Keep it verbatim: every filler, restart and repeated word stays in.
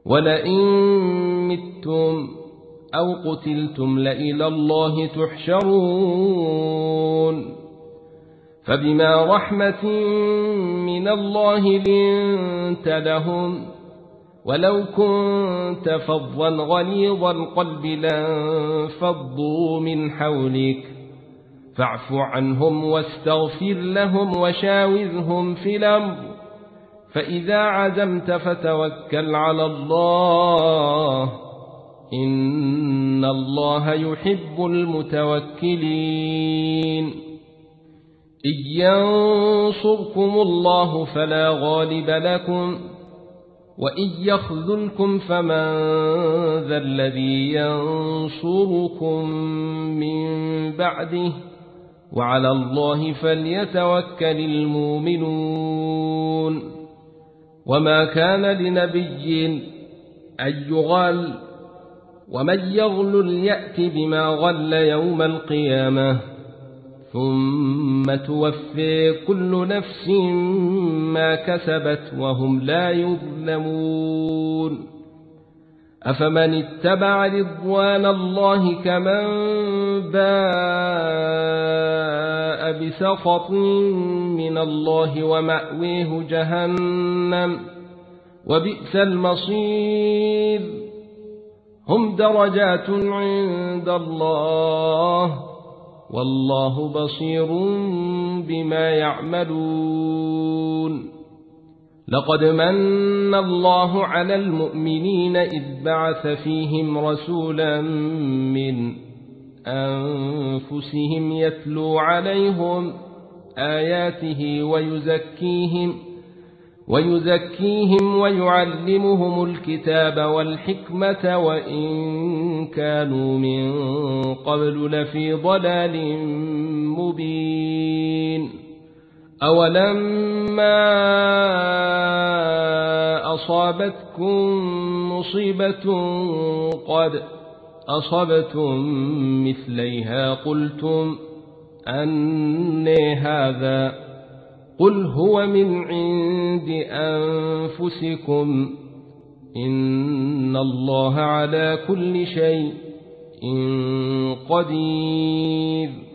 ولئن متم أو قتلتم لإلى الله تحشرون فبما رحمة من الله لنت لهم ولو كنت فظا غليظ القلب لانفضوا من حولك فاعف عنهم واستغفر لهم وشاورهم في الأمر فإذا عزمت فتوكل على الله إن الله يحب المتوكلين إن ينصركم الله فلا غالب لكم وإن يخذلكم فمن ذا الذي ينصركم من بعده وعلى الله فليتوكل المؤمنون وما كان لنبي أن يغل ومن يغلل يأت بما غل يوم القيامة ثم توفي كل نفس ما كسبت وهم لا يظلمون أفمن اتبع رضوان الله كمن باء بسخط من الله ومأويه جهنم وبئس المصير هم درجات عند الله والله بصير بما يعملون لقد من الله على المؤمنين إذ بعث فيهم رسولا من أنفسهم يتلو عليهم آياته ويزكيهم ويزكيهم ويعلمهم الكتاب والحكمة وإن كانوا من قبل لفي ضلال مبين أولما أصابتكم مصيبة قد أصبتم مثليها قلتم أنى هذا قل هو من عند أنفسكم إن الله على كل شيء قدير